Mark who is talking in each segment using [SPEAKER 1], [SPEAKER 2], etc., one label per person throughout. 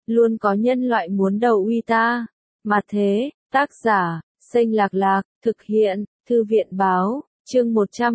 [SPEAKER 1] luôn có nhân loại muốn đầu uy ta. Mà thế, tác giả, Xanh Lạc Lạc, thực hiện, Thư viện Báo, chương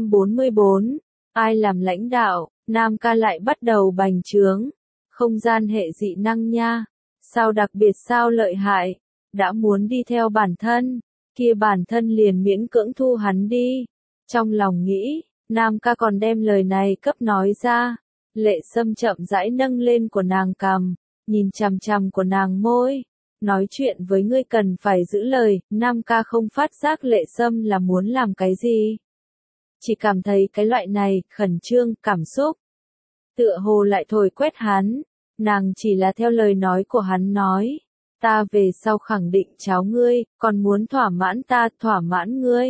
[SPEAKER 1] 144, ai làm lãnh đạo, Nam ca lại bắt đầu bành trướng. Không gian hệ dị năng nha, sao đặc biệt sao lợi hại, đã muốn đi theo bản thân, kia bản thân liền miễn cưỡng thu hắn đi. Trong lòng nghĩ, Nam ca còn đem lời này cấp nói ra. Lệ Sâm chậm rãi nâng lên của nàng cằm, nhìn chằm chằm của nàng môi. Nói chuyện với ngươi cần phải giữ lời, Nam ca không phát giác Lệ Sâm là muốn làm cái gì. Chỉ cảm thấy cái loại này, khẩn trương, cảm xúc. Tựa hồ lại thổi quét hắn, nàng chỉ là theo lời nói của hắn nói. Ta về sau khẳng định cháu ngươi, còn muốn thỏa mãn ta, thỏa mãn ngươi.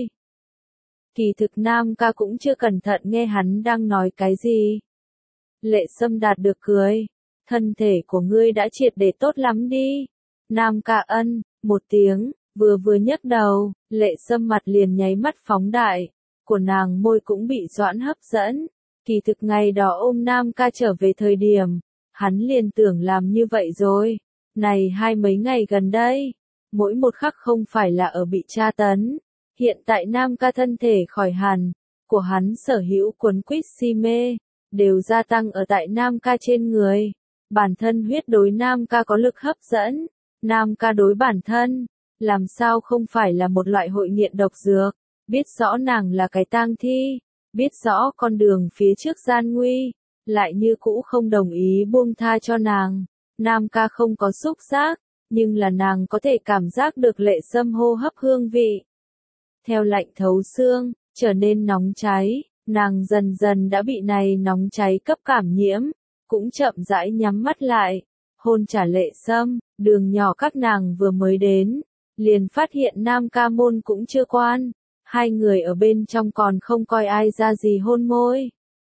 [SPEAKER 1] Kỳ thực Nam ca cũng chưa cẩn thận nghe hắn đang nói cái gì. Lệ Sâm đạt được cười. Thân thể của ngươi đã triệt để tốt lắm đi. Nam ca ân, một tiếng, vừa nhấc đầu, Lệ Sâm mặt liền nháy mắt phóng đại. Của nàng môi cũng bị doãn hấp dẫn. Kỳ thực ngày đó ôm Nam ca trở về thời điểm, hắn liền tưởng làm như vậy rồi. Này mấy ngày gần đây, mỗi một khắc không phải là ở bị tra tấn. Hiện tại Nam ca thân thể khỏi hẳn, của hắn sở hữu cuốn quýt si mê, đều gia tăng ở tại Nam ca trên người. Bản thân huyết đối Nam ca có lực hấp dẫn, Nam ca đối bản thân, làm sao không phải là một loại hội nghiện độc dược, biết rõ nàng là cái tang thi, biết rõ con đường phía trước gian nguy, lại như cũ không đồng ý buông tha cho nàng. Nam ca không có xúc giác, nhưng là nàng có thể cảm giác được Lệ Sâm hô hấp hương vị. Theo lạnh thấu xương, trở nên nóng cháy, nàng dần dần đã bị này nóng cháy cấp cảm nhiễm, cũng chậm rãi nhắm mắt lại, hôn trả Lệ Sâm. Đường nhỏ các nàng vừa mới đến, liền phát hiện Nam ca môn cũng chưa quan, hai người ở bên trong còn không coi ai ra gì hôn môi.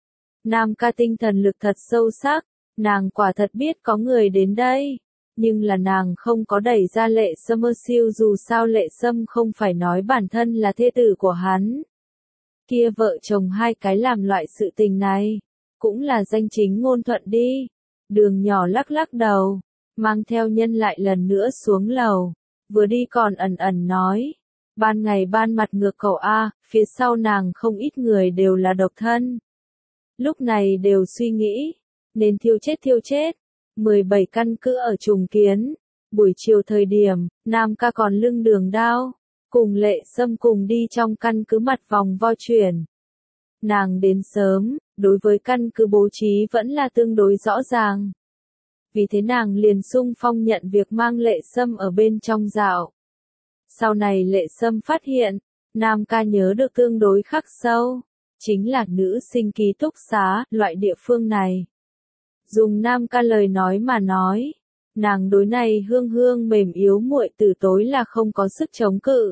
[SPEAKER 1] Nam ca tinh thần lực thật sâu sắc, nàng quả thật biết có người đến đây, nhưng là nàng không có đẩy ra Lệ Sâm siêu, dù sao Lệ Sâm không phải nói bản thân là thê tử của hắn. Kia vợ chồng hai cái làm loại sự tình này, cũng là danh chính ngôn thuận đi. Đường nhỏ lắc lắc đầu, mang theo nhân lại lần nữa xuống lầu, vừa đi còn ẩn nói. Ban ngày ban mặt ngược cậu A, phía sau nàng không ít người đều là độc thân. Lúc này đều suy nghĩ, nên thiêu chết. 17 căn cứ ở Trùng Kiến. Buổi chiều thời điểm, Nam ca còn lưng đường đao, cùng Lệ Sâm cùng đi trong căn cứ mặt vòng vo chuyển. Nàng đến sớm, đối với căn cứ bố trí vẫn là tương đối rõ ràng. Vì thế nàng liền xung phong nhận việc mang Lệ Sâm ở bên trong dạo. Sau này Lệ Sâm phát hiện, Nam ca nhớ được tương đối khắc sâu, chính là nữ sinh ký túc xá, loại địa phương này. Dùng Nam ca lời nói mà nói, nàng đối này hương mềm yếu muội từ tối là không có sức chống cự.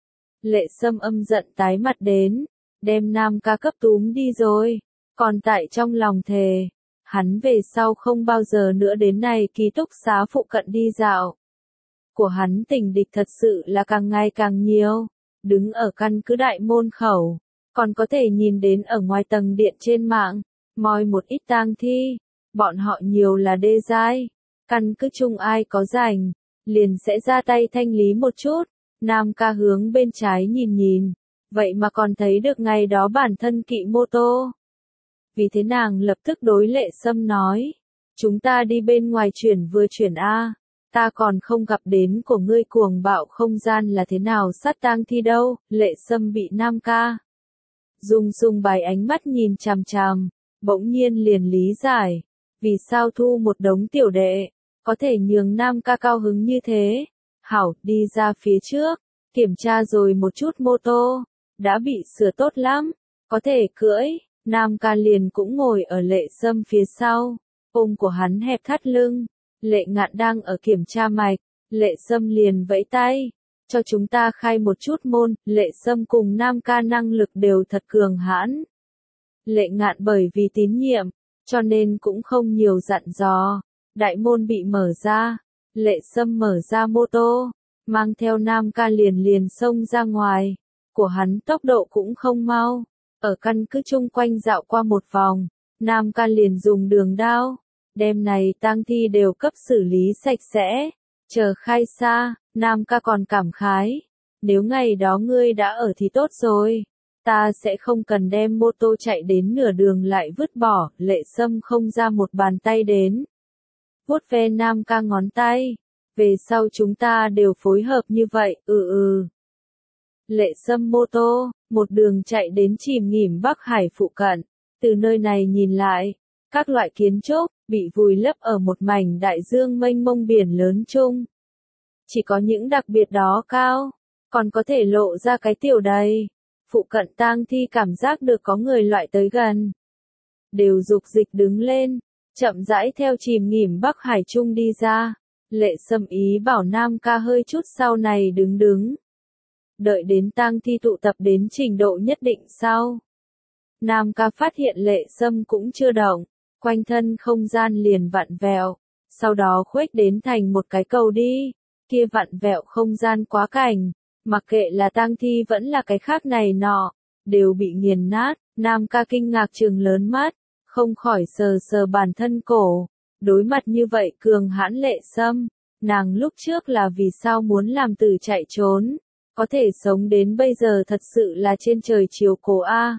[SPEAKER 1] Lệ Sâm âm giận tái mặt đến, đem Nam ca cấp túm đi rồi, còn tại trong lòng thề, hắn về sau không bao giờ nữa đến này ký túc xá phụ cận đi dạo. Của hắn tình địch thật sự là càng ngày càng nhiều, đứng ở căn cứ đại môn khẩu, còn có thể nhìn đến ở ngoài tầng điện trên mạng, moi một ít tang thi, bọn họ nhiều là đê giai, căn cứ chung ai có rảnh, liền sẽ ra tay thanh lý một chút. Nam ca hướng bên trái nhìn, vậy mà còn thấy được ngày đó bản thân kỵ mô tô. Vì thế nàng lập tức đối Lệ Sâm nói, chúng ta đi bên ngoài vừa chuyển A, ta còn không gặp đến của ngươi cuồng bạo không gian là thế nào sát tang thi đâu. Lệ Sâm bị Nam ca dùng bài ánh mắt nhìn chằm chằm, bỗng nhiên liền lý giải, vì sao thu một đống tiểu đệ, có thể nhường Nam ca cao hứng như thế. Hảo, đi ra phía trước, kiểm tra rồi một chút mô tô, đã bị sửa tốt lắm, có thể cưỡi. Nam ca liền cũng ngồi ở Lệ Sâm phía sau, ôm của hắn hẹp thắt lưng. Lệ Ngạn đang ở kiểm tra mạch, Lệ Sâm liền vẫy tay, cho chúng ta khai một chút môn. Lệ Sâm cùng Nam ca năng lực đều thật cường hãn. Lệ Ngạn bởi vì tín nhiệm, cho nên cũng không nhiều dặn dò. Đại môn bị mở ra, Lệ Sâm mở ra mô tô, mang theo Nam ca liền xông ra ngoài. Của hắn tốc độ cũng không mau, ở căn cứ chung quanh dạo qua một vòng, Nam ca liền dùng đường đao, Đêm này tang thi đều cấp xử lý sạch sẽ, chờ khai xa, Nam ca còn cảm khái. Nếu ngày đó ngươi đã ở thì tốt rồi, ta sẽ không cần đem mô tô chạy đến nửa đường lại vứt bỏ, Lệ Sâm không ra một bàn tay đến. Vuốt ve Nam ca ngón tay, về sau chúng ta đều phối hợp như vậy, Lệ Sâm mô tô, một đường chạy đến Chìm Nghỉm Bắc Hải phụ cận, từ nơi này nhìn lại, các loại kiến trúc, bị vùi lấp ở một mảnh đại dương mênh mông biển lớn chung. Chỉ có những đặc biệt đó cao, còn có thể lộ ra cái tiểu đầy. Phụ cận tang thi cảm giác được có người loại tới gần. Đều dục dịch đứng lên, chậm rãi theo Chìm Nghỉm Bắc Hải chung đi ra. Lệ Sâm ý bảo Nam ca hơi chút sau này đứng. Đợi đến tang thi tụ tập đến trình độ nhất định sau. Nam ca phát hiện Lệ Sâm cũng chưa động, quanh thân không gian liền vặn vẹo, sau đó khuếch đến thành một cái cầu đi, kia vặn vẹo không gian quá cảnh, mặc kệ là tang thi vẫn là cái khác này nọ, đều bị nghiền nát. Nam ca kinh ngạc trừng lớn mắt, không khỏi sờ bản thân cổ, đối mặt như vậy cường hãn Lệ Sâm, nàng lúc trước là vì sao muốn làm tử chạy trốn, có thể sống đến bây giờ thật sự là trên trời chiều cổ a.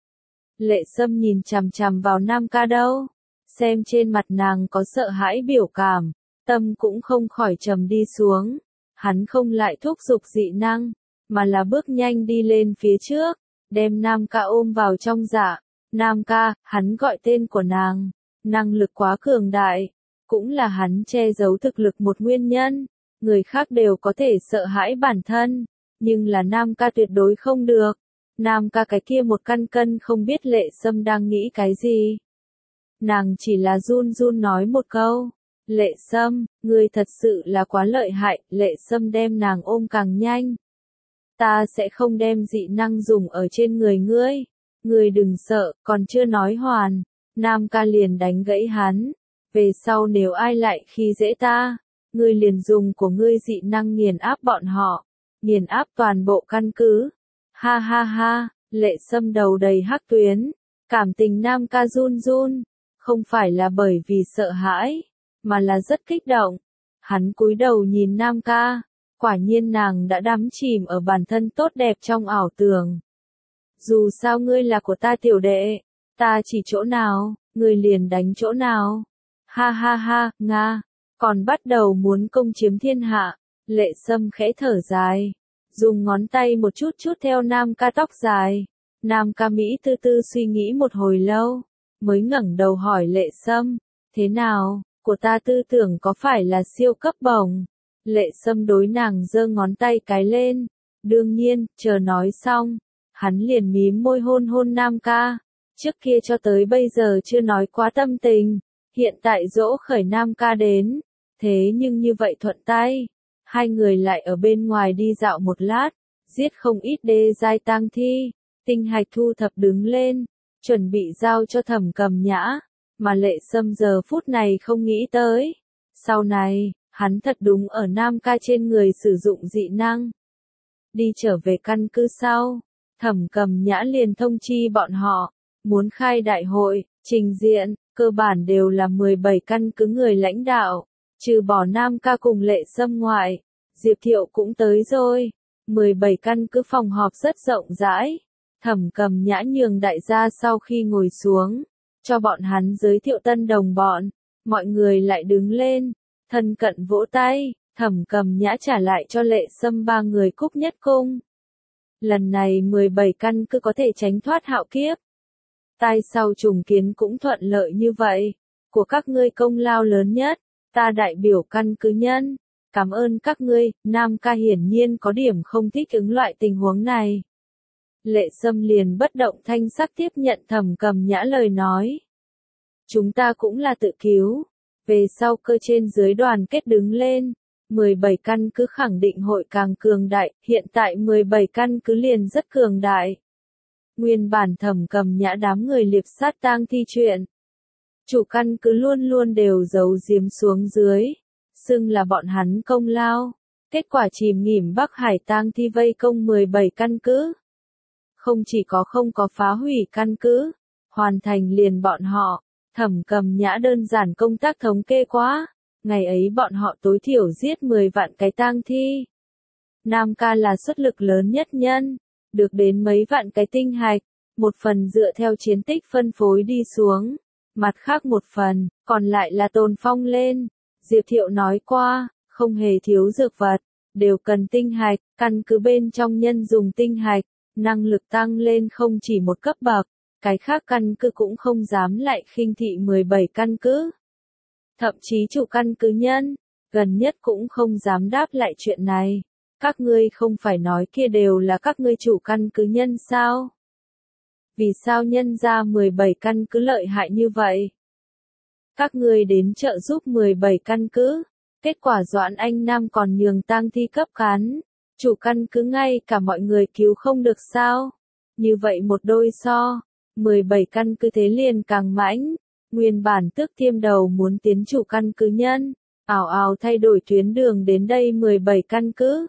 [SPEAKER 1] Lệ Sâm nhìn chằm chằm vào Nam ca đâu, xem trên mặt nàng có sợ hãi biểu cảm, tâm cũng không khỏi trầm đi xuống. Hắn không lại thúc giục dị năng, mà là bước nhanh đi lên phía trước, đem Nam ca ôm vào trong dạ. Nam ca, hắn gọi tên của nàng, năng lực quá cường đại, cũng là hắn che giấu thực lực một nguyên nhân. Người khác đều có thể sợ hãi bản thân, nhưng là Nam ca tuyệt đối không được. Nam ca cái kia một căn cân không biết Lệ Sâm đang nghĩ cái gì. Nàng chỉ là run nói một câu. Lệ Sâm, ngươi thật sự là quá lợi hại. Lệ Sâm đem nàng ôm càng nhanh. Ta sẽ không đem dị năng dùng ở trên người ngươi. Ngươi đừng sợ, còn chưa nói hoàn. Nam ca liền đánh gãy hắn. Về sau nếu ai lại khi dễ ta, ngươi liền dùng của ngươi dị năng nghiền áp bọn họ. Nghiền áp toàn bộ căn cứ. Ha ha ha, Lệ Sâm đầu đầy hắc tuyến. Cảm tình Nam ca run. Không phải là bởi vì sợ hãi, mà là rất kích động. Hắn cúi đầu nhìn Nam ca, quả nhiên nàng đã đắm chìm ở bản thân tốt đẹp trong ảo tưởng. Dù sao ngươi là của ta tiểu đệ, ta chỉ chỗ nào, ngươi liền đánh chỗ nào. Ha ha ha, Nga, còn bắt đầu muốn công chiếm thiên hạ. Lệ Sâm khẽ thở dài, dùng ngón tay một chút theo Nam ca tóc dài. Nam ca Mỹ tư suy nghĩ một hồi lâu, mới ngẩng đầu hỏi Lệ Sâm, thế nào, của ta tư tưởng có phải là siêu cấp bổng? Lệ Sâm đối nàng giơ ngón tay cái lên, đương nhiên, chờ nói xong, hắn liền mím môi hôn Nam ca, trước kia cho tới bây giờ chưa nói quá tâm tình, hiện tại dỗ khởi Nam ca đến, thế nhưng như vậy thuận tay, hai người lại ở bên ngoài đi dạo một lát, giết không ít đê giai tang thi, tinh hạch thu thập đứng lên, chuẩn bị giao cho Thẩm Cầm Nhã, mà Lệ Sâm giờ phút này không nghĩ tới. Sau này, hắn thật đúng ở Nam ca trên người sử dụng dị năng. Đi trở về căn cứ sau, Thẩm Cầm Nhã liền thông chi bọn họ, muốn khai đại hội, trình diện, cơ bản đều là 17 căn cứ người lãnh đạo, trừ bỏ Nam ca cùng Lệ Sâm ngoại, Diệp Thiệu cũng tới rồi. 17 căn cứ phòng họp rất rộng rãi. Thẩm Cầm Nhã nhường đại gia sau khi ngồi xuống, cho bọn hắn giới thiệu tân đồng bọn, mọi người lại đứng lên, thân cận vỗ tay, Thẩm Cầm Nhã trả lại cho Lệ Sâm ba người cúc nhất cung. Lần này 17 căn cứ có thể tránh thoát hạo kiếp. Tai sau trùng kiến cũng thuận lợi như vậy, của các ngươi công lao lớn nhất, ta đại biểu căn cứ nhân, cảm ơn các ngươi. Nam ca hiển nhiên có điểm không thích ứng loại tình huống này. Lệ Sâm liền bất động thanh sắc tiếp nhận Thẩm Cầm Nhã lời nói. Chúng ta cũng là tự cứu, về sau cơ trên dưới đoàn kết đứng lên, 17 căn cứ khẳng định hội càng cường đại, hiện tại 17 căn cứ liền rất cường đại. Nguyên bản Thẩm Cầm Nhã đám người liệp sát tang thi chuyện, chủ căn cứ luôn đều giấu giếm xuống dưới, xưng là bọn hắn công lao, kết quả Chìm Nghỉm Bắc Hải tang thi vây công 17 căn cứ. Không chỉ có không có phá hủy căn cứ, hoàn thành liền bọn họ, Thẩm Cầm Nhã đơn giản công tác thống kê quá, ngày ấy bọn họ tối thiểu giết 10 vạn cái tang thi. Nam ca là xuất lực lớn nhất nhân, được đến mấy vạn cái tinh hạch, một phần dựa theo chiến tích phân phối đi xuống, mặt khác một phần, còn lại là tồn phong lên. Diệp Thiệu nói qua, không hề thiếu dược vật, đều cần tinh hạch, căn cứ bên trong nhân dùng tinh hạch, năng lực tăng lên không chỉ một cấp bậc, cái khác căn cứ cũng không dám lại khinh thị 17 căn cứ. Thậm chí chủ căn cứ nhân, gần nhất cũng không dám đáp lại chuyện này. Các ngươi không phải nói kia đều là các ngươi chủ căn cứ nhân sao? Vì sao nhân ra 17 căn cứ lợi hại như vậy? Các ngươi đến trợ giúp 17 căn cứ, kết quả Doãn Anh Nam còn nhường tang thi cấp cán, chủ căn cứ ngay cả mọi người cứu không được sao? Như vậy một đôi so, 17 căn cứ thế liền càng mãnh, nguyên bản Tước Thiêm đầu muốn tiến chủ căn cứ nhân, ảo ảo thay đổi tuyến đường đến đây 17 căn cứ.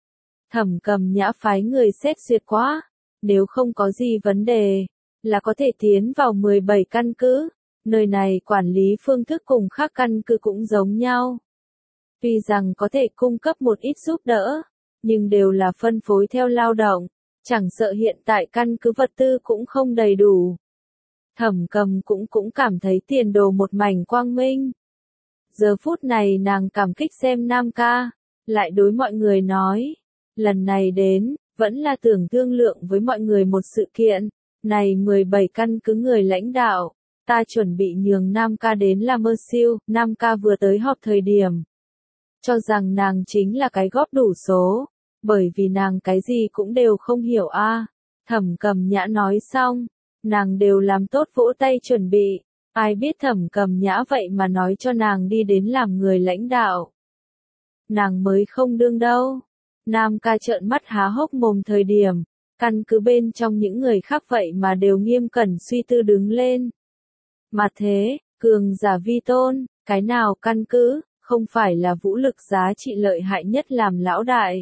[SPEAKER 1] Thẩm Cầm Nhã phái người xét duyệt quá, nếu không có gì vấn đề, là có thể tiến vào 17 căn cứ, nơi này quản lý phương thức cùng khác căn cứ cũng giống nhau. Tuy rằng có thể cung cấp một ít giúp đỡ, nhưng đều là phân phối theo lao động, chẳng sợ hiện tại căn cứ vật tư cũng không đầy đủ. Thẩm Cầm cũng cảm thấy tiền đồ một mảnh quang minh. Giờ phút này nàng cảm kích xem Nam ca, lại đối mọi người nói, lần này đến, vẫn là tưởng thương lượng với mọi người một sự kiện, này 17 căn cứ người lãnh đạo, ta chuẩn bị nhường Nam ca đến làm mơ siêu, Nam ca vừa tới họp thời điểm. Cho rằng nàng chính là cái góp đủ số, bởi vì nàng cái gì cũng đều không hiểu a. Thẩm Cầm Nhã nói xong, nàng đều làm tốt vỗ tay chuẩn bị, ai biết Thẩm Cầm Nhã vậy mà nói cho nàng đi đến làm người lãnh đạo. Nàng mới không đương đâu. Nam ca trợn mắt há hốc mồm thời điểm, căn cứ bên trong những người khác vậy mà đều nghiêm cẩn suy tư đứng lên. Mà thế, cường giả vi tôn, cái nào căn cứ, không phải là vũ lực giá trị lợi hại nhất làm lão đại.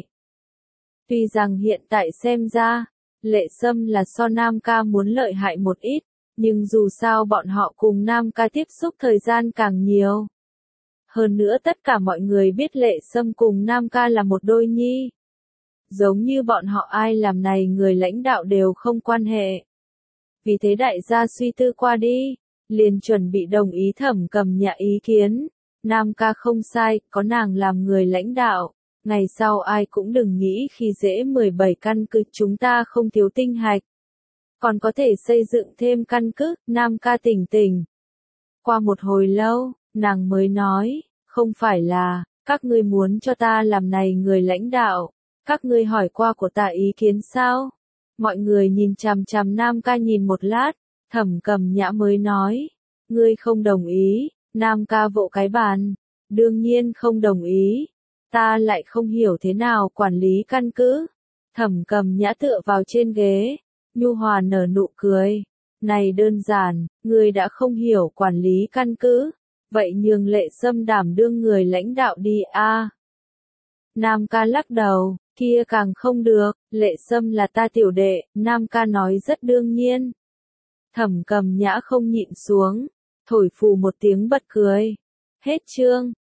[SPEAKER 1] Tuy rằng hiện tại xem ra, Lệ Sâm là so Nam ca muốn lợi hại một ít, nhưng dù sao bọn họ cùng Nam ca tiếp xúc thời gian càng nhiều. Hơn nữa tất cả mọi người biết Lệ Sâm cùng Nam ca là một đôi nhi. Giống như bọn họ ai làm này người lãnh đạo đều không quan hệ. Vì thế đại gia suy tư qua đi, liền chuẩn bị đồng ý Thẩm Cầm Nhã ý kiến. Nam ca không sai, có nàng làm người lãnh đạo. Ngày sau ai cũng đừng nghĩ khi dễ 17 căn cứ chúng ta không thiếu tinh hạch. Còn có thể xây dựng thêm căn cứ, Nam ca tỉnh tỉnh. Qua một hồi lâu, nàng mới nói, không phải là, các ngươi muốn cho ta làm này người lãnh đạo, các ngươi hỏi qua của ta ý kiến sao? Mọi người nhìn chằm chằm Nam ca nhìn một lát, Thẩm Cầm Nhã mới nói, ngươi không đồng ý, Nam ca vỗ cái bàn, đương nhiên không đồng ý, ta lại không hiểu thế nào quản lý căn cứ. Thẩm Cầm Nhã tựa vào trên ghế, nhu hòa nở nụ cười, này đơn giản, ngươi đã không hiểu quản lý căn cứ, vậy nhường Lệ Sâm đảm đương người lãnh đạo đi a. Nam ca lắc đầu, kia càng không được, Lệ Sâm là ta tiểu đệ, Nam ca nói rất đương nhiên. Thẩm Cầm Nhã không nhịn xuống, thổi phù một tiếng bật cười. Hết chương.